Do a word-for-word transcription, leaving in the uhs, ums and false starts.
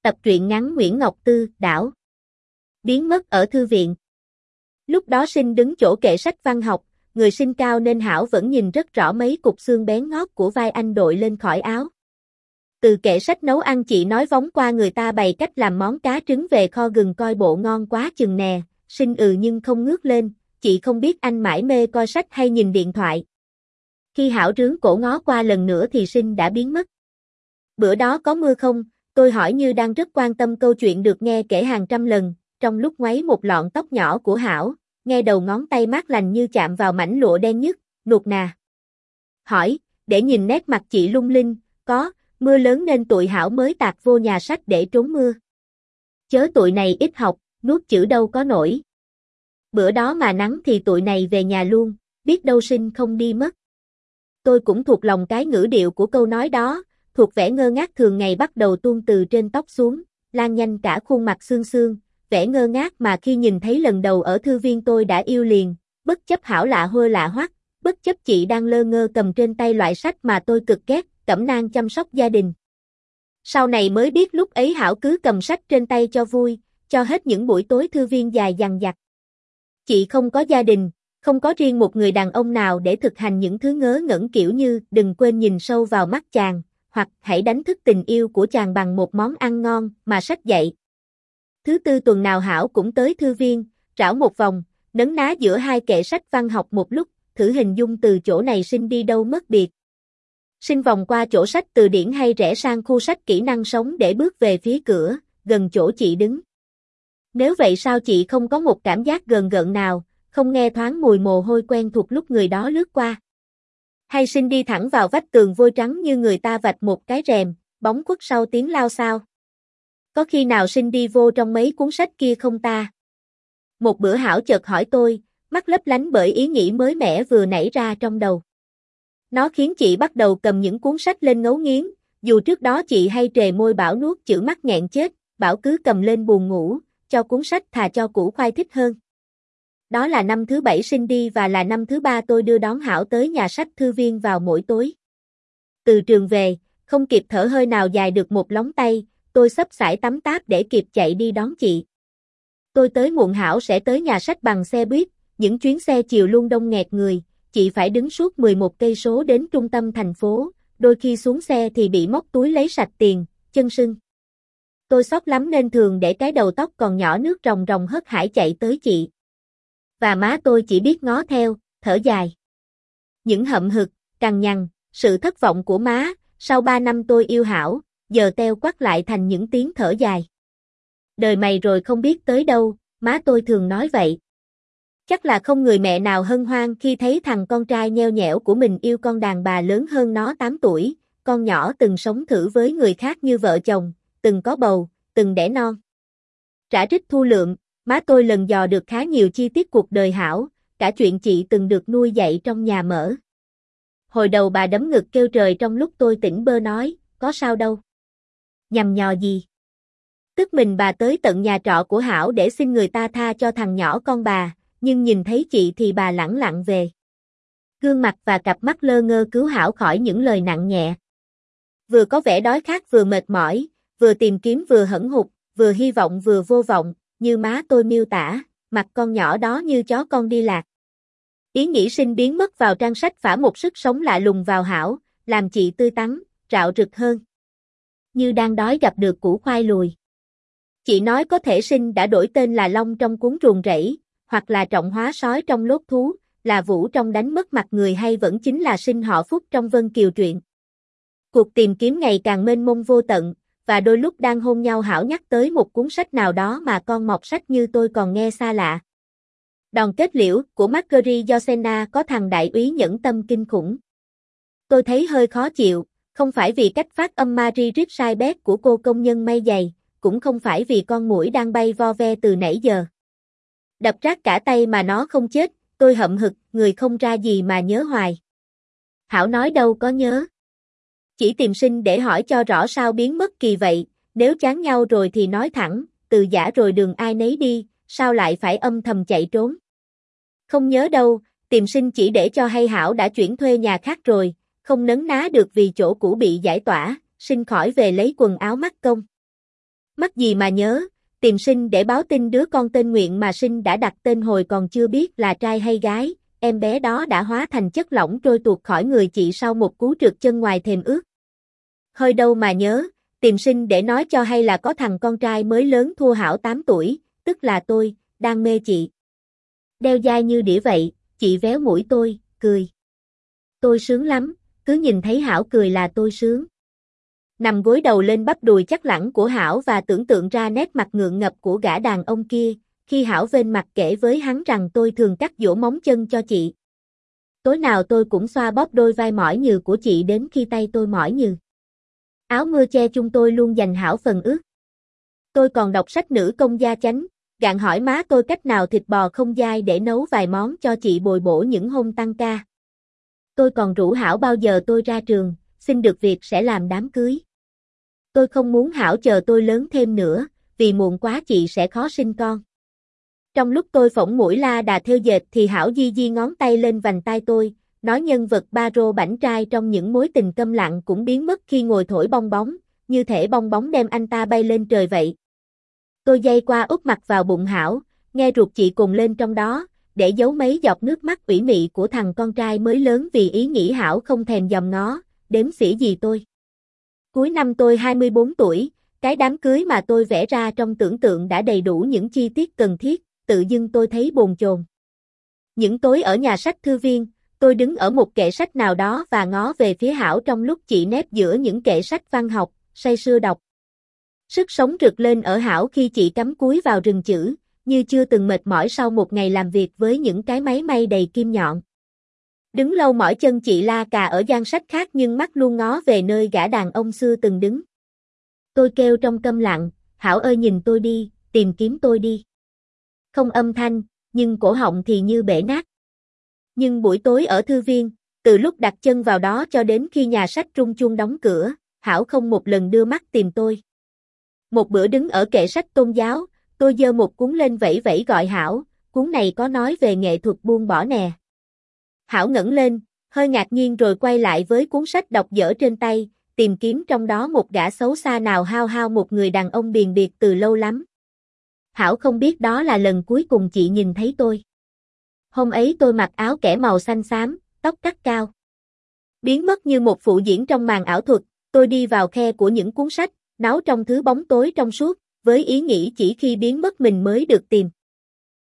Tập truyện ngắn Nguyễn Ngọc Tư, Đảo. Biến mất ở thư viện. Lúc đó Sinh đứng chỗ kệ sách văn học, người Sinh cao nên Hảo vẫn nhìn rất rõ mấy cục xương bén ngót của vai anh đội lên khỏi áo. Từ kệ sách nấu ăn chị nói vóng qua người ta bày cách làm món cá trứng về kho gừng coi bộ ngon quá chừng nè, Sinh ừ nhưng không ngước lên, chị không biết anh mải mê coi sách hay nhìn điện thoại. Khi Hảo rướn cổ ngó qua lần nữa thì Sinh đã biến mất. Bữa đó có mưa không? Tôi hỏi như đang rất quan tâm câu chuyện được nghe kể hàng trăm lần, trong lúc ngoáy một lọn tóc nhỏ của Hảo, nghe đầu ngón tay mát lành như chạm vào mảnh lụa đen nhất, nuột nà. Hỏi, để nhìn nét mặt chị lung linh, có, mưa lớn nên tụi Hảo mới tạt vô nhà sách để trốn mưa. Chớ tụi này ít học, nuốt chữ đâu có nổi. Bữa đó mà nắng thì tụi này về nhà luôn, biết đâu Sinh không đi mất. Tôi cũng thuộc lòng cái ngữ điệu của câu nói đó, thuộc vẻ ngơ ngác thường ngày bắt đầu tuôn từ trên tóc xuống, lan nhanh cả khuôn mặt xương xương, vẻ ngơ ngác mà khi nhìn thấy lần đầu ở thư viên tôi đã yêu liền, bất chấp Hảo lạ hôi lạ hoắc, bất chấp chị đang lơ ngơ cầm trên tay loại sách mà tôi cực ghét, cẩm nang chăm sóc gia đình. Sau này mới biết lúc ấy Hảo cứ cầm sách trên tay cho vui, cho hết những buổi tối thư viên dài dằng dặc. Chị không có gia đình, không có riêng một người đàn ông nào để thực hành những thứ ngớ ngẩn kiểu như đừng quên nhìn sâu vào mắt chàng, hoặc hãy đánh thức tình yêu của chàng bằng một món ăn ngon mà sách dạy. Thứ tư tuần nào Hảo cũng tới thư viên, rảo một vòng, nấn ná giữa hai kệ sách văn học một lúc, thử hình dung từ chỗ này Sinh đi đâu mất biệt. Sinh vòng qua chỗ sách từ điển hay rẽ sang khu sách kỹ năng sống để bước về phía cửa, gần chỗ chị đứng. Nếu vậy sao chị không có một cảm giác gờn gợn nào, không nghe thoáng mùi mồ hôi quen thuộc lúc người đó lướt qua? Hay Sinh đi thẳng vào vách tường vôi trắng như người ta vạch một cái rèm, bóng khuất sau tiếng lao sao? Có khi nào Sinh đi vô trong mấy cuốn sách kia không ta? Một bữa Hảo chợt hỏi tôi, mắt lấp lánh bởi ý nghĩ mới mẻ vừa nảy ra trong đầu. Nó khiến chị bắt đầu cầm những cuốn sách lên ngấu nghiến, dù trước đó chị hay trề môi bảo nuốt chữ mắt nghẹn chết, bảo cứ cầm lên buồn ngủ, cho cuốn sách thà cho củ khoai thích hơn. Đó là năm thứ bảy Sinh đi và là năm thứ ba tôi đưa đón Hảo tới nhà sách thư viên vào mỗi tối. Từ trường về, không kịp thở hơi nào dài được một lóng tay, tôi xấp xải tắm táp để kịp chạy đi đón chị. Tôi tới muộn Hảo sẽ tới nhà sách bằng xe buýt, những chuyến xe chiều luôn đông nghẹt người, chị phải đứng suốt mười một cây số đến trung tâm thành phố, đôi khi xuống xe thì bị móc túi lấy sạch tiền, chân sưng. Tôi xót lắm nên thường để cái đầu tóc còn nhỏ nước ròng ròng hớt hải chạy tới chị. Và má tôi chỉ biết ngó theo, thở dài. Những hậm hực, cằn nhằn, sự thất vọng của má, sau ba năm tôi yêu Hảo, giờ teo quắt lại thành những tiếng thở dài. Đời mày rồi không biết tới đâu, má tôi thường nói vậy. Chắc là không người mẹ nào hân hoan khi thấy thằng con trai nheo nhẽo của mình yêu con đàn bà lớn hơn nó tám tuổi, con nhỏ từng sống thử với người khác như vợ chồng, từng có bầu, từng đẻ non. Rã rít thu lượm, má tôi lần dò được khá nhiều chi tiết cuộc đời Hảo, cả chuyện chị từng được nuôi dạy trong nhà mỡ. Hồi đầu bà đấm ngực kêu trời trong lúc tôi tỉnh bơ nói, có sao đâu. Nhằm nhò gì? Tức mình bà tới tận nhà trọ của Hảo để xin người ta tha cho thằng nhỏ con bà, nhưng nhìn thấy chị thì bà lẳng lặng về. Gương mặt và cặp mắt lơ ngơ cứu Hảo khỏi những lời nặng nhẹ. Vừa có vẻ đói khát vừa mệt mỏi, vừa tìm kiếm vừa hẫng hụt, vừa hy vọng vừa vô vọng, như má tôi miêu tả, mặt con nhỏ đó như chó con đi lạc. Ý nghĩ Sinh biến mất vào trang sách phả một sức sống lạ lùng vào Hảo, làm chị tươi tắn, rạo rực hơn. Như đang đói gặp được củ khoai lùi. Chị nói có thể Sinh đã đổi tên là Long trong cuốn Ruồng Rẫy, hoặc là Trọng Hóa Sói trong Lốt Thú, là Vũ trong Đánh Mất Mặt Người hay vẫn chính là Sinh họ Phúc trong Vân Kiều truyện. Cuộc tìm kiếm ngày càng mênh mông vô tận, và đôi lúc đang hôn nhau Hảo nhắc tới một cuốn sách nào đó mà con mọt sách như tôi còn nghe xa lạ. Đòn kết liễu của Marguerite Yourcenar có thằng đại úy nhẫn tâm kinh khủng. Tôi thấy hơi khó chịu, không phải vì cách phát âm Marie Ripside của cô công nhân may giày, cũng không phải vì con muỗi đang bay vo ve từ nãy giờ. Đập rát cả tay mà nó không chết, tôi hậm hực, người không ra gì mà nhớ hoài. Hảo nói đâu có nhớ. Chỉ tìm Sinh để hỏi cho rõ sao biến mất kỳ vậy, nếu chán nhau rồi thì nói thẳng, từ giã rồi đường ai nấy đi, sao lại phải âm thầm chạy trốn. Không nhớ đâu, tìm Sinh chỉ để cho hay Hảo đã chuyển thuê nhà khác rồi, không nấn ná được vì chỗ cũ bị giải tỏa, Sinh khỏi về lấy quần áo mắc công. Mắc gì mà nhớ, tìm Sinh để báo tin đứa con tên Nguyện mà Sinh đã đặt tên hồi còn chưa biết là trai hay gái, em bé đó đã hóa thành chất lỏng trôi tuột khỏi người chị sau một cú trượt chân ngoài thềm ước. Hơi đâu mà nhớ, tìm Sinh để nói cho hay là có thằng con trai mới lớn thua Hảo tám tuổi, tức là tôi, đang mê chị. Đeo dai như đĩa vậy, chị véo mũi tôi, cười. Tôi sướng lắm, cứ nhìn thấy Hảo cười là tôi sướng. Nằm gối đầu lên bắp đùi chắc lẳng của Hảo và tưởng tượng ra nét mặt ngượng ngập của gã đàn ông kia, khi Hảo vênh mặt kể với hắn rằng tôi thường cắt dỗ móng chân cho chị. Tối nào tôi cũng xoa bóp đôi vai mỏi nhừ của chị đến khi tay tôi mỏi nhừ. Áo mưa che chung tôi luôn dành Hảo phần ướt. Tôi còn đọc sách nữ công gia chánh, gạn hỏi má tôi cách nào thịt bò không dai để nấu vài món cho chị bồi bổ những hôm tăng ca. Tôi còn rủ Hảo bao giờ tôi ra trường, xin được việc sẽ làm đám cưới. Tôi không muốn Hảo chờ tôi lớn thêm nữa, vì muộn quá chị sẽ khó sinh con. Trong lúc tôi phỏng mũi la đà theo dệt thì Hảo di di ngón tay lên vành tai tôi, nói nhân vật ba rô bảnh trai trong những mối tình câm lặng cũng biến mất khi ngồi thổi bong bóng, như thể bong bóng đem anh ta bay lên trời vậy. Tôi giây qua úp mặt vào bụng Hảo, nghe ruột chị cùng lên trong đó, để giấu mấy giọt nước mắt ủy mị của thằng con trai mới lớn vì ý nghĩ Hảo không thèm dòm ngó, đếm xỉa gì tôi. Cuối năm tôi hai mươi bốn tuổi, cái đám cưới mà tôi vẽ ra trong tưởng tượng đã đầy đủ những chi tiết cần thiết, tự dưng tôi thấy bồn chồn. Những tối ở nhà sách thư viên, tôi đứng ở một kệ sách nào đó và ngó về phía Hảo trong lúc chị nép giữa những kệ sách văn học, say sưa đọc. Sức sống rực lên ở Hảo khi chị cắm cúi vào rừng chữ, như chưa từng mệt mỏi sau một ngày làm việc với những cái máy may đầy kim nhọn. Đứng lâu mỏi chân chị la cà ở gian sách khác nhưng mắt luôn ngó về nơi gã đàn ông xưa từng đứng. Tôi kêu trong câm lặng, Hảo ơi nhìn tôi đi, tìm kiếm tôi đi. Không âm thanh, nhưng cổ họng thì như bể nát. Nhưng buổi tối ở thư viên, từ lúc đặt chân vào đó cho đến khi nhà sách rung chuông đóng cửa, Hảo không một lần đưa mắt tìm tôi. Một bữa đứng ở kệ sách tôn giáo, tôi giơ một cuốn lên vẫy vẫy gọi Hảo, cuốn này có nói về nghệ thuật buông bỏ nè. Hảo ngẩng lên, hơi ngạc nhiên rồi quay lại với cuốn sách đọc dở trên tay, tìm kiếm trong đó một gã xấu xa nào hao hao một người đàn ông biền biệt từ lâu lắm. Hảo không biết đó là lần cuối cùng chị nhìn thấy tôi. Hôm ấy tôi mặc áo kẻ màu xanh xám, tóc cắt cao. Biến mất như một phụ diễn trong màn ảo thuật, tôi đi vào khe của những cuốn sách, náu trong thứ bóng tối trong suốt, với ý nghĩ chỉ khi biến mất mình mới được tìm.